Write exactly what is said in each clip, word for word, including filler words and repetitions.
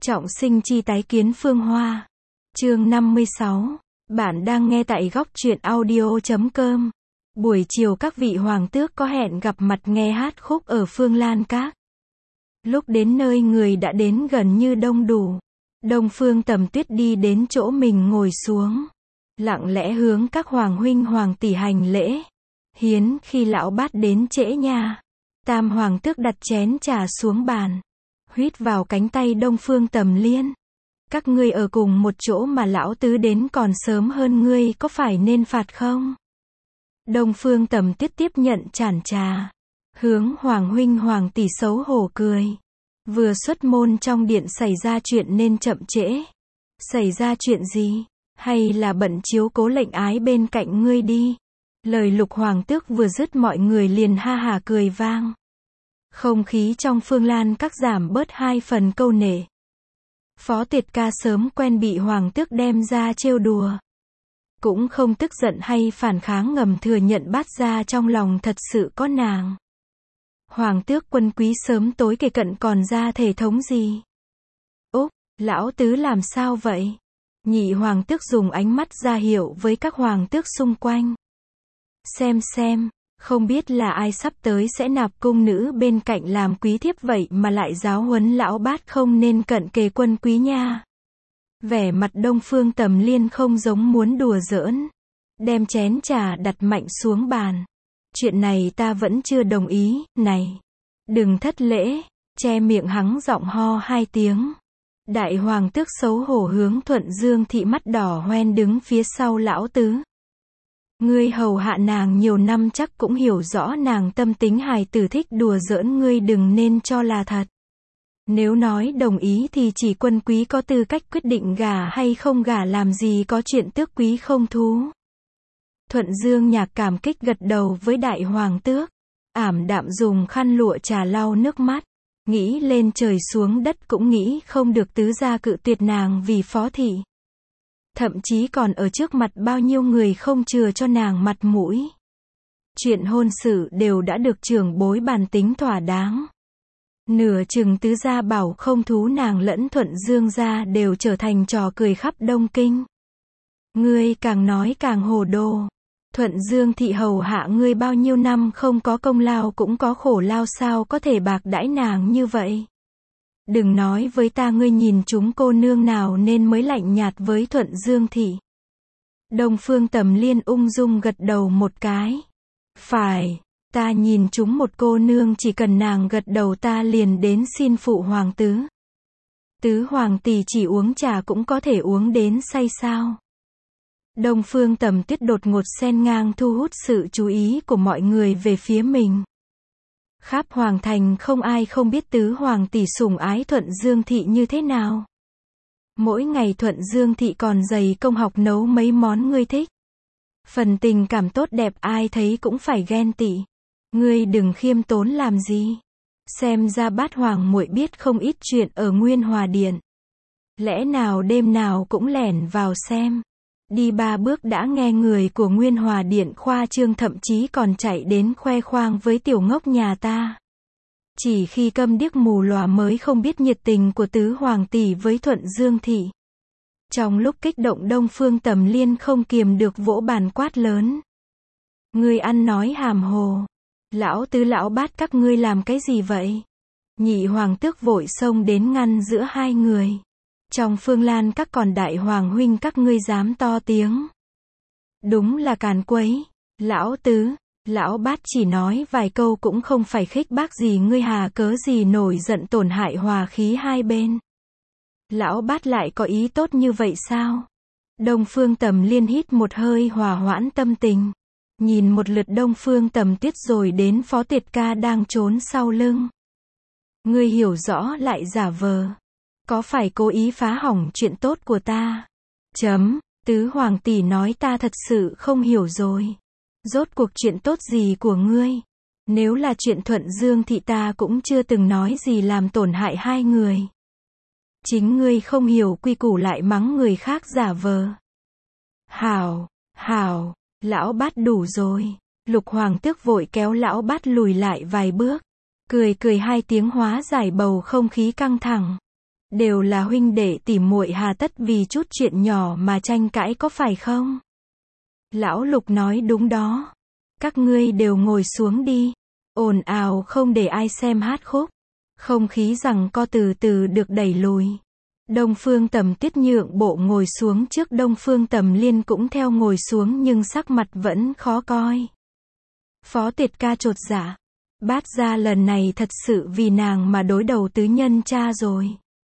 Trọng sinh chi tái kiến Phương Hoa. Chương năm mươi sáu. Bạn đang nghe tại góc truyện audio chấm com. Buổi chiều các vị hoàng tước có hẹn gặp mặt nghe hát khúc ở Phương Lan Các. Lúc đến nơi người đã đến gần như đông đủ. Đông Phương Tầm Tuyết đi đến chỗ mình ngồi xuống. Lặng lẽ hướng các hoàng huynh hoàng tỷ hành lễ. Hiến khi lão bát đến trễ nha. Tam hoàng tước đặt chén trà xuống bàn. Huýt vào cánh tay Đông Phương Tầm Liên. Các ngươi ở cùng một chỗ mà lão tứ đến còn sớm hơn ngươi, có phải nên phạt không? Đông Phương Tầm Tuyết tiếp nhận chản trà. Hướng hoàng huynh hoàng tỷ xấu hổ cười. Vừa xuất môn trong điện xảy ra chuyện nên chậm trễ. Xảy ra chuyện gì? Hay là bận chiếu cố lệnh ái bên cạnh ngươi đi? Lời Lục hoàng tước vừa dứt mọi người liền ha hả cười vang. Không khí trong Phương Lan Các giảm bớt hai phần câu nể. Phó Tiệt Ca sớm quen bị hoàng tước đem ra trêu đùa. Cũng không tức giận hay phản kháng, ngầm thừa nhận bát gia trong lòng thật sự có nàng. Hoàng tước Quân Quý sớm tối kể cận còn ra thể thống gì? Úc, lão tứ làm sao vậy? Nhị hoàng tước dùng ánh mắt ra hiệu với các hoàng tước xung quanh. Xem xem, không biết là ai sắp tới sẽ nạp cung nữ bên cạnh làm quý thiếp vậy mà lại giáo huấn lão bát không nên cận kề Quân Quý nha. Vẻ mặt Đông Phương Tầm Liên không giống muốn đùa giỡn. Đem chén trà đặt mạnh xuống bàn. Chuyện này ta vẫn chưa đồng ý, này. Đừng thất lễ, che miệng hắng giọng ho hai tiếng. Đại hoàng tước xấu hổ hướng Thuận Dương thị mắt đỏ hoen đứng phía sau lão tứ. Ngươi hầu hạ nàng nhiều năm chắc cũng hiểu rõ nàng tâm tính hài tử thích đùa giỡn, ngươi đừng nên cho là thật. Nếu nói đồng ý thì chỉ Quân Quý có tư cách quyết định gả hay không gả, làm gì có chuyện tước quý không thú. Thuận Dương Nhạc cảm kích gật đầu với đại hoàng tước. Ảm đạm dùng khăn lụa trà lau nước mắt. Nghĩ lên trời xuống đất cũng nghĩ không được tứ gia cự tuyệt nàng vì phó thị. Thậm chí còn ở trước mặt bao nhiêu người không chừa cho nàng mặt mũi. Chuyện hôn sự đều đã được trưởng bối bàn tính thỏa đáng. Nửa chừng tứ gia bảo không thú, nàng lẫn Thuận Dương gia đều trở thành trò cười khắp Đông Kinh. Ngươi càng nói càng hồ đồ. Thuận Dương thị hầu hạ ngươi bao nhiêu năm không có công lao cũng có khổ lao, sao có thể bạc đãi nàng như vậy? Đừng nói với ta ngươi nhìn chúng cô nương nào nên mới lạnh nhạt với Thuận Dương thị. Đông Phương Tầm Liên ung dung gật đầu một cái. Phải, ta nhìn chúng một cô nương, chỉ cần nàng gật đầu ta liền đến xin phụ hoàng tứ. Tứ hoàng tỷ chỉ uống trà cũng có thể uống đến say sao? Đông Phương Tầm Tuyết đột ngột xen ngang thu hút sự chú ý của mọi người về phía mình. Khắp hoàng thành không ai không biết tứ hoàng tỷ sủng ái Thuận Dương thị như thế nào. Mỗi ngày Thuận Dương thị còn dày công học nấu mấy món ngươi thích. Phần tình cảm tốt đẹp ai thấy cũng phải ghen tị. Ngươi đừng khiêm tốn làm gì. Xem ra bát hoàng muội biết không ít chuyện ở Nguyên Hòa Điện. Lẽ nào đêm nào cũng lẻn vào xem. Đi ba bước đã nghe người của Nguyên Hòa Điện khoa trương, thậm chí còn chạy đến khoe khoang với tiểu ngốc nhà ta. Chỉ khi câm điếc mù lòa mới không biết nhiệt tình của tứ hoàng tỷ với Thuận Dương thị. Trong lúc kích động, Đông Phương Tầm Liên không kiềm được vỗ bàn quát lớn. Ngươi ăn nói hàm hồ. Lão tứ lão bát các ngươi làm cái gì vậy? Nhị hoàng tước vội xông đến ngăn giữa hai người. Trong Phương Lan Các còn đại hoàng huynh các ngươi dám to tiếng. Đúng là càn quấy. Lão tứ, lão bát chỉ nói vài câu cũng không phải khích bác gì, ngươi hà cớ gì nổi giận tổn hại hòa khí hai bên. Lão bát lại có ý tốt như vậy sao? Đông Phương Tầm Liên hít một hơi hòa hoãn tâm tình. Nhìn một lượt Đông Phương Tầm Tuyết rồi đến Phó Tiệt Ca đang trốn sau lưng. Ngươi hiểu rõ lại giả vờ. Có phải cố ý phá hỏng chuyện tốt của ta? Chấm, tứ hoàng tỷ nói ta thật sự không hiểu rồi. Rốt cuộc chuyện tốt gì của ngươi? Nếu là chuyện Thuận Dương thị ta cũng chưa từng nói gì làm tổn hại hai người. Chính ngươi không hiểu quy củ lại mắng người khác giả vờ. Hảo, hảo, lão bát đủ rồi. Lục hoàng tước vội kéo lão bát lùi lại vài bước. Cười cười hai tiếng hóa giải bầu không khí căng thẳng. Đều là huynh đệ tỉ muội hà tất vì chút chuyện nhỏ mà tranh cãi có phải không? Lão Lục nói đúng đó. Các ngươi đều ngồi xuống đi. Ồn ào không để ai xem hát khúc. Không khí giằng co từ từ được đẩy lùi. Đông Phương Tầm Tuyết nhượng bộ ngồi xuống trước Đông Phương Tầm Liên cũng theo ngồi xuống nhưng sắc mặt vẫn khó coi. Phó Tiệt Ca chột dạ. Bát gia lần này thật sự vì nàng mà đối đầu tứ nhân cha rồi.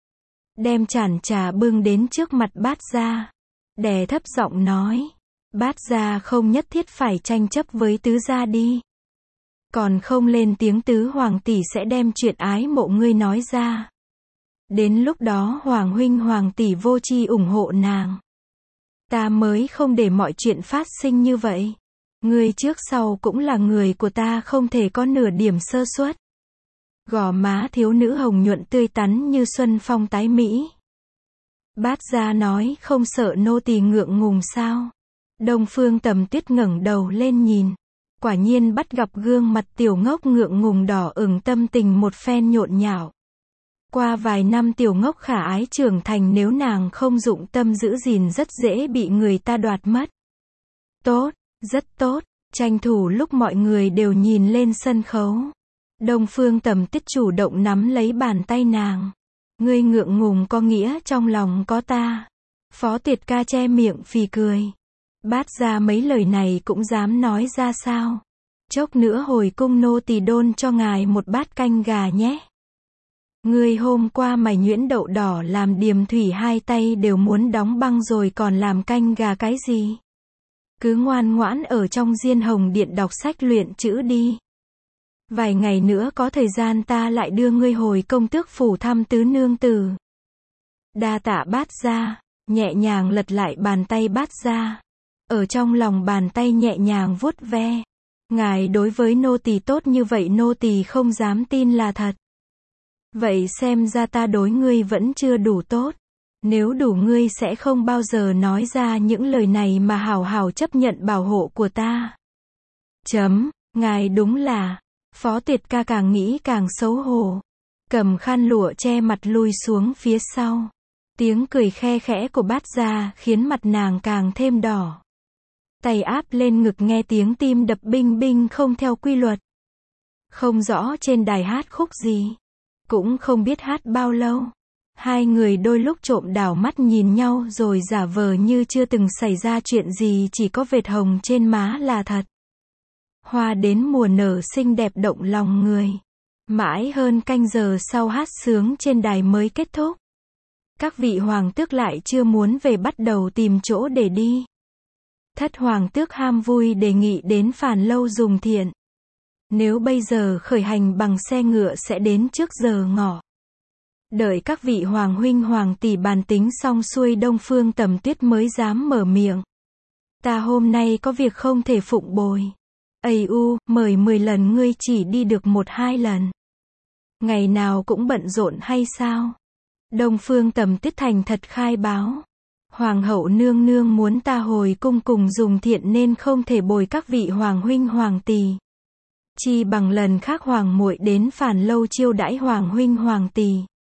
Đem chản trà bưng đến trước mặt Bát gia. Đè thấp giọng nói. Bát gia không nhất thiết phải tranh chấp với tứ gia đi. Còn không lên tiếng tứ hoàng tỷ sẽ đem chuyện ái mộ ngươi nói ra. Đến lúc đó hoàng huynh hoàng tỷ vô tri ủng hộ nàng. Ta mới không để mọi chuyện phát sinh như vậy. Ngươi trước sau cũng là người của ta không thể có nửa điểm sơ suất. Gò má thiếu nữ hồng nhuận tươi tắn như xuân phong tái mỹ. Bát gia nói không sợ nô tỳ ngượng ngùng sao? Đông Phương Tầm Tuyết ngẩng đầu lên nhìn. Quả nhiên bắt gặp gương mặt tiểu ngốc ngượng ngùng đỏ ửng, tâm tình một phen nhộn nhạo. Qua vài năm tiểu ngốc khả ái trưởng thành, nếu nàng không dụng tâm giữ gìn rất dễ bị người ta đoạt mất. Tốt, rất tốt, tranh thủ lúc mọi người đều nhìn lên sân khấu. Đông Phương Tầm Tuyết chủ động nắm lấy bàn tay nàng. Ngươi ngượng ngùng có nghĩa trong lòng có ta. Phó Tiệt Ca che miệng phì cười. Bát gia mấy lời này cũng dám nói ra sao? Chốc nữa hồi cung nô tỳ đôn cho ngài một bát canh gà nhé. Ngươi hôm qua mày nhuyễn đậu đỏ làm điềm thủy hai tay đều muốn đóng băng rồi còn làm canh gà cái gì? Cứ ngoan ngoãn ở trong Diên Hồng Điện đọc sách luyện chữ đi. Vài ngày nữa có thời gian ta lại đưa ngươi hồi công tước phủ thăm tứ nương tử. Đa tạ Bát gia, nhẹ nhàng lật lại bàn tay Bát gia. Ở trong lòng bàn tay nhẹ nhàng vuốt ve. Ngài đối với nô tỳ tốt như vậy nô tỳ không dám tin là thật. Vậy xem ra ta đối ngươi vẫn chưa đủ tốt. Nếu đủ ngươi sẽ không bao giờ nói ra những lời này mà hào hào chấp nhận bảo hộ của ta. Chấm, ngài đúng là. Phó Tiệt Ca càng nghĩ càng xấu hổ. Cầm khăn lụa che mặt lui xuống phía sau. Tiếng cười khe khẽ của Bát gia khiến mặt nàng càng thêm đỏ. Tay áp lên ngực nghe tiếng tim đập binh binh không theo quy luật. Không rõ trên đài hát khúc gì. Cũng không biết hát bao lâu. Hai người đôi lúc trộm đảo mắt nhìn nhau rồi giả vờ như chưa từng xảy ra chuyện gì, chỉ có vệt hồng trên má là thật. Hoa đến mùa nở xinh đẹp động lòng người. Mãi hơn canh giờ sau hát sướng trên đài mới kết thúc. Các vị hoàng tước lại chưa muốn về bắt đầu tìm chỗ để đi. Thất hoàng tước ham vui đề nghị đến Phàn Lâu dùng thiện. Nếu bây giờ khởi hành bằng xe ngựa sẽ đến trước giờ ngọ. Đợi các vị hoàng huynh hoàng tỷ bàn tính xong xuôi Đông Phương Tầm Tuyết mới dám mở miệng. Ta hôm nay có việc không thể phụng bồi. Ây u, mời mười lần ngươi chỉ đi được một hai lần. Ngày nào cũng bận rộn hay sao? Đông Phương Tầm Tuyết thành thật khai báo. Hoàng hậu nương nương muốn ta hồi cung cùng dùng thiện nên không thể bồi các vị hoàng huynh hoàng tỷ. Chi bằng lần khác hoàng muội đến Phàn Lâu chiêu đãi hoàng huynh hoàng tỷ.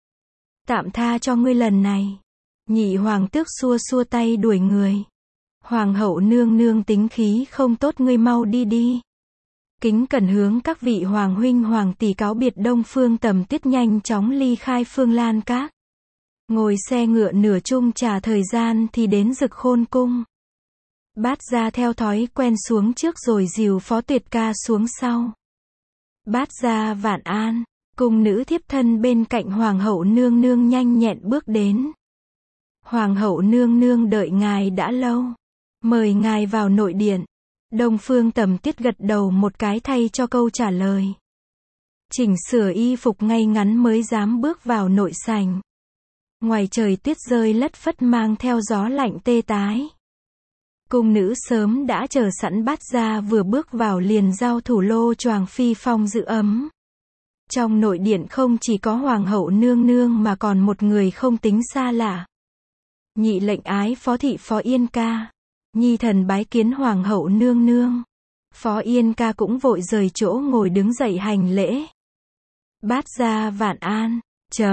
Tạm tha cho ngươi lần này. Nhị hoàng tước xua xua tay đuổi người. Hoàng hậu nương nương tính khí không tốt, ngươi mau đi đi. Kính cẩn hướng các vị hoàng huynh hoàng tỷ cáo biệt. Đông Phương Tầm Tuyết nhanh chóng ly khai Phương Lan Các. Ngồi xe ngựa nửa chung trà thời gian thì đến Dực Khôn cung. Bát gia theo thói quen xuống trước rồi dìu Phó Tuyệt Ca xuống sau. Bát gia vạn an. Cung nữ thiếp thân bên cạnh hoàng hậu nương nương nhanh nhẹn bước đến. Hoàng hậu nương nương đợi ngài đã lâu. Mời ngài vào nội điện. Đông Phương Tầm Tuyết gật đầu một cái thay cho câu trả lời. Chỉnh sửa y phục ngay ngắn mới dám bước vào nội sảnh. Ngoài trời tuyết rơi lất phất mang theo gió lạnh tê tái. Cung nữ sớm đã chờ sẵn. Bát gia vừa bước vào liền giao thủ lô choàng phi phong giữ ấm. Trong nội điện không chỉ có hoàng hậu nương nương mà còn một người không tính xa lạ. Nhị lệnh ái Phó thị Phó Yên Ca. Nhi thần bái kiến hoàng hậu nương nương. Phó Yên Ca cũng vội rời chỗ ngồi đứng dậy hành lễ. Bát gia vạn an. Chấm.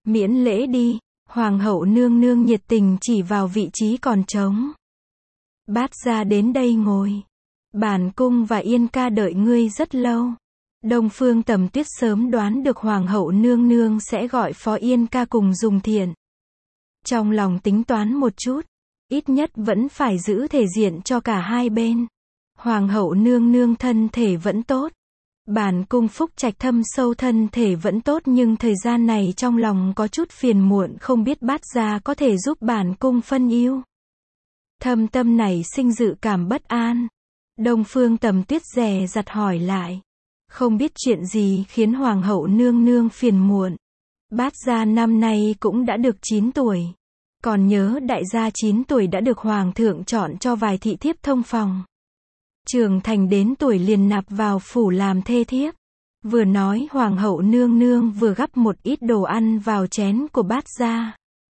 Miễn lễ đi, hoàng hậu nương nương nhiệt tình chỉ vào vị trí còn trống. Bát gia đến đây ngồi. Bản cung và Yên ca đợi ngươi rất lâu. Đông Phương Tầm Tuyết sớm đoán được hoàng hậu nương nương sẽ gọi Phó Yên ca cùng dùng thiện. Trong lòng tính toán một chút, ít nhất vẫn phải giữ thể diện cho cả hai bên. Hoàng hậu nương nương thân thể vẫn tốt. Bản cung phúc trạch thâm sâu thân thể vẫn tốt, nhưng thời gian này trong lòng có chút phiền muộn, không biết bát gia có thể giúp bản cung phân ưu. Thâm tâm này sinh dự cảm bất an. Đông Phương Tầm Tuyết dè dặt hỏi lại. Không biết chuyện gì khiến hoàng hậu nương nương phiền muộn. Bát gia năm nay cũng đã được chín tuổi. Còn nhớ đại gia chín tuổi đã được hoàng thượng chọn cho vài thị thiếp thông phòng. Trưởng thành đến tuổi liền nạp vào phủ làm thê thiếp. Vừa nói hoàng hậu nương nương vừa gắp một ít đồ ăn vào chén của bát gia.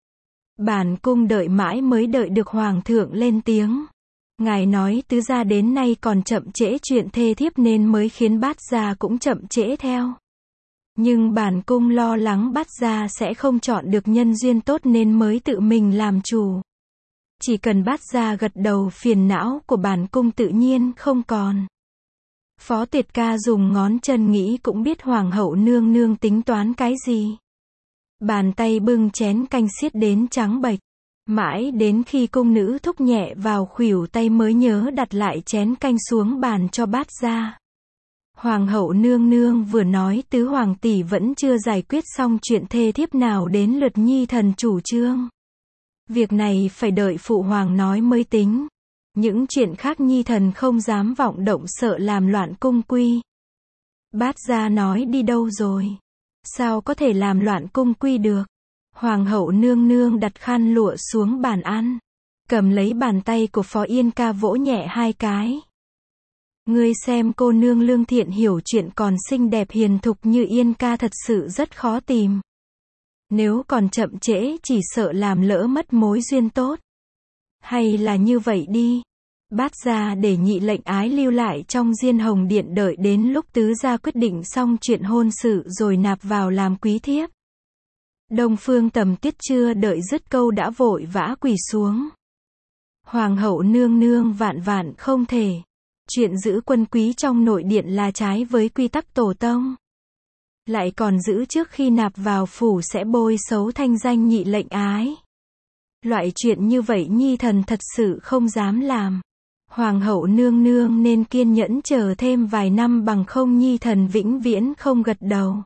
Bản cung đợi mãi mới đợi được hoàng thượng lên tiếng. Ngài nói tứ gia đến nay còn chậm trễ chuyện thê thiếp nên mới khiến bát gia cũng chậm trễ theo. Nhưng bản cung lo lắng bát gia sẽ không chọn được nhân duyên tốt nên mới tự mình làm chủ. Chỉ cần bát gia gật đầu, phiền não của bản cung tự nhiên không còn. Phó Tiệt ca dùng ngón chân nghĩ cũng biết hoàng hậu nương nương tính toán cái gì. Bàn tay bưng chén canh xiết đến trắng bệch. Mãi đến khi cung nữ thúc nhẹ vào khuỷu tay mới nhớ đặt lại chén canh xuống bàn cho bát gia. Hoàng hậu nương nương vừa nói tứ hoàng tỷ vẫn chưa giải quyết xong chuyện thê thiếp nào đến lượt nhi thần chủ trương. Việc này phải đợi phụ hoàng nói mới tính. Những chuyện khác nhi thần không dám vọng động, sợ làm loạn cung quy. Bát gia nói đi đâu rồi? Sao có thể làm loạn cung quy được? Hoàng hậu nương nương đặt khăn lụa xuống bàn ăn. Cầm lấy bàn tay của Phó Yên ca vỗ nhẹ hai cái. Ngươi xem cô nương lương thiện hiểu chuyện còn xinh đẹp hiền thục như Yên ca thật sự rất khó tìm. Nếu còn chậm trễ chỉ sợ làm lỡ mất mối duyên tốt. Hay là như vậy đi. Bát gia để nhị lệnh ái lưu lại trong Diên Hồng Điện đợi đến lúc tứ gia quyết định xong chuyện hôn sự rồi nạp vào làm quý thiếp. Đông Phương Tầm Tuyết chưa đợi dứt câu đã vội vã quỳ xuống. Hoàng hậu nương nương vạn vạn không thể. Chuyện giữ quân quý trong nội điện là trái với quy tắc tổ tông. Lại còn giữ trước khi nạp vào phủ sẽ bôi xấu thanh danh nhị lệnh ái. Loại chuyện như vậy nhi thần thật sự không dám làm. Hoàng hậu nương nương nên kiên nhẫn chờ thêm vài năm, bằng không nhi thần vĩnh viễn không gật đầu.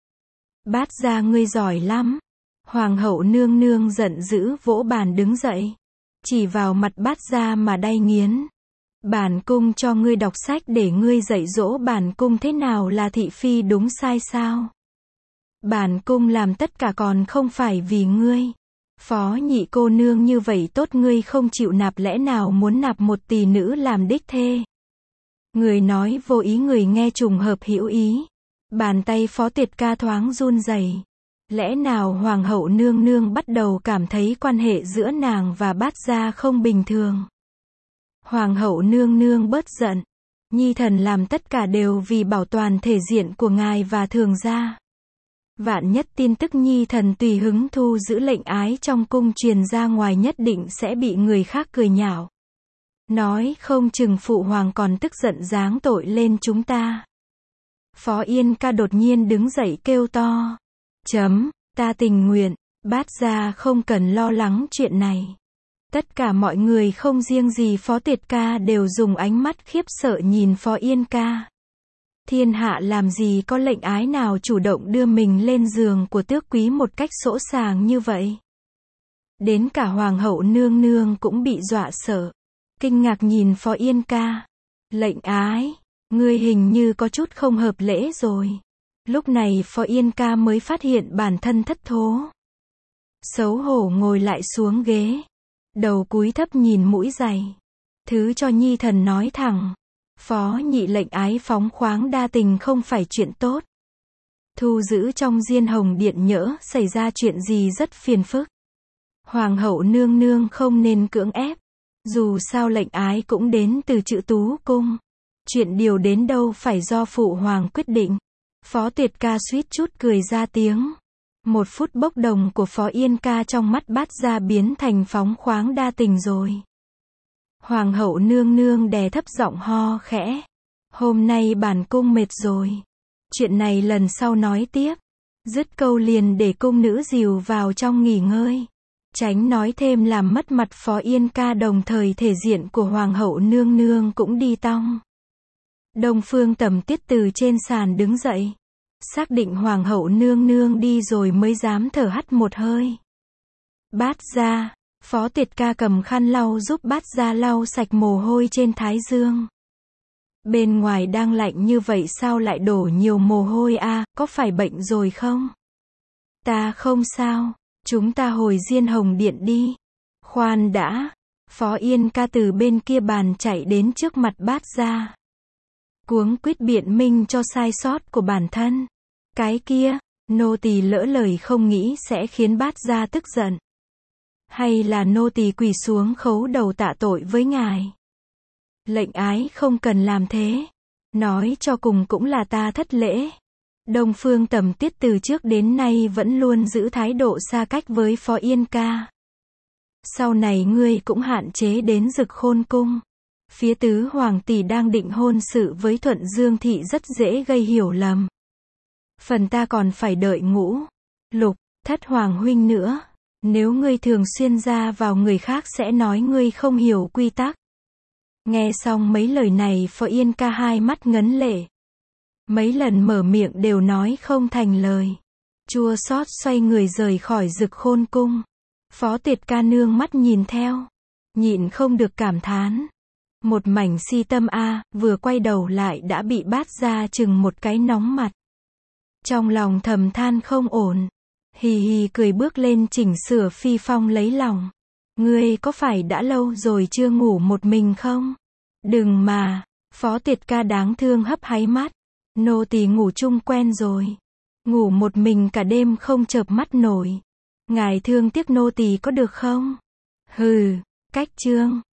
Bát gia ngươi giỏi lắm. Hoàng hậu nương nương giận dữ vỗ bàn đứng dậy. Chỉ vào mặt bát gia mà đay nghiến. Bản cung cho ngươi đọc sách để ngươi dạy dỗ bản cung thế nào là thị phi đúng sai sao? Bản cung làm tất cả còn không phải vì ngươi. Phó nhị cô nương như vậy tốt, ngươi không chịu nạp lẽ nào muốn nạp một tỷ nữ làm đích thê? Người nói vô ý, người nghe trùng hợp hữu ý. Bàn tay Phó Tiệt ca thoáng run rẩy. Lẽ nào hoàng hậu nương nương bắt đầu cảm thấy quan hệ giữa nàng và bát gia không bình thường? Hoàng hậu nương nương bớt giận. Nhi thần làm tất cả đều vì bảo toàn thể diện của ngài và thường gia. Vạn nhất tin tức nhi thần tùy hứng thu giữ lệnh ái trong cung truyền ra ngoài nhất định sẽ bị người khác cười nhạo. Nói không chừng phụ hoàng còn tức giận giáng tội lên chúng ta. Phó Yên ca đột nhiên đứng dậy kêu to. Chấm, ta tình nguyện, bát gia không cần lo lắng chuyện này. Tất cả mọi người không riêng gì Phó Tiệt ca đều dùng ánh mắt khiếp sợ nhìn Phó Yên ca. Thiên hạ làm gì có lệnh ái nào chủ động đưa mình lên giường của tước quý một cách sỗ sàng như vậy. Đến cả hoàng hậu nương nương cũng bị dọa sợ. Kinh ngạc nhìn Phó Yên ca. Lệnh ái, ngươi hình như có chút không hợp lễ rồi. Lúc này Phó Yên ca mới phát hiện bản thân thất thố. Xấu hổ ngồi lại xuống ghế. Đầu cúi thấp nhìn mũi giày. Thứ cho nhi thần nói thẳng. Phó nhị lệnh ái phóng khoáng đa tình không phải chuyện tốt. Thu giữ trong Diên Hồng Điện nhỡ xảy ra chuyện gì rất phiền phức. Hoàng hậu nương nương không nên cưỡng ép. Dù sao lệnh ái cũng đến từ Chữ Tú Cung. Chuyện điều đến đâu phải do phụ hoàng quyết định. Phó Tiệt ca suýt chút cười ra tiếng. Một phút bốc đồng của Phó Yên Ca trong mắt Bát Gia biến thành phóng khoáng đa tình rồi. Hoàng hậu nương nương đè thấp giọng ho khẽ. Hôm nay bản cung mệt rồi. Chuyện này lần sau nói tiếp. Dứt câu liền để cung nữ dìu vào trong nghỉ ngơi. Tránh nói thêm làm mất mặt Phó Yên Ca, đồng thời thể diện của Hoàng hậu nương nương cũng đi tong. Đông Phương Tầm Tiết từ trên sàn đứng dậy. Xác định Hoàng hậu nương nương đi rồi mới dám thở hắt một hơi. Bát Gia, Phó Tiệt Ca cầm khăn lau giúp Bát Gia lau sạch mồ hôi trên thái dương. Bên ngoài đang lạnh như vậy sao lại đổ nhiều mồ hôi a, à, có phải bệnh rồi không? Ta không sao, chúng ta hồi Diên Hồng Điện đi. Khoan đã, Phó Yên Ca từ bên kia bàn chạy đến trước mặt Bát Gia. Cuống quýt biện minh cho sai sót của bản thân. Cái kia, nô tỳ lỡ lời không nghĩ sẽ khiến Bát Gia tức giận. Hay là nô tỳ quỳ xuống khấu đầu tạ tội với ngài? Lệnh ái không cần làm thế. Nói cho cùng cũng là ta thất lễ. Đông Phương Tầm Tiết từ trước đến nay vẫn luôn giữ thái độ xa cách với Phó Yên Ca. Sau này ngươi cũng hạn chế đến Dực Khôn cung. Phía tứ hoàng tỷ đang định hôn sự với Thuận Dương thị rất dễ gây hiểu lầm. Phần ta còn phải đợi Ngũ, Lục, Thất hoàng huynh nữa. Nếu ngươi thường xuyên ra vào người khác sẽ nói ngươi không hiểu quy tắc. Nghe xong mấy lời này Phó Yên Ca hai mắt ngấn lệ. Mấy lần mở miệng đều nói không thành lời. Chua xót xoay người rời khỏi Dực Khôn cung. Phó Tiệt Ca nương mắt nhìn theo. Nhịn không được cảm thán. Một mảnh si tâm a, à, vừa quay đầu lại đã bị Bát Gia chừng một cái nóng mặt. Trong lòng thầm than không ổn. Hì hì cười bước lên chỉnh sửa phi phong lấy lòng. Ngươi có phải đã lâu rồi chưa ngủ một mình không? Đừng mà, Phó Tiệt Ca đáng thương hấp háy mắt. Nô tỳ ngủ chung quen rồi. Ngủ một mình cả đêm không chợp mắt nổi. Ngài thương tiếc nô tỳ có được không? Hừ, cách trương.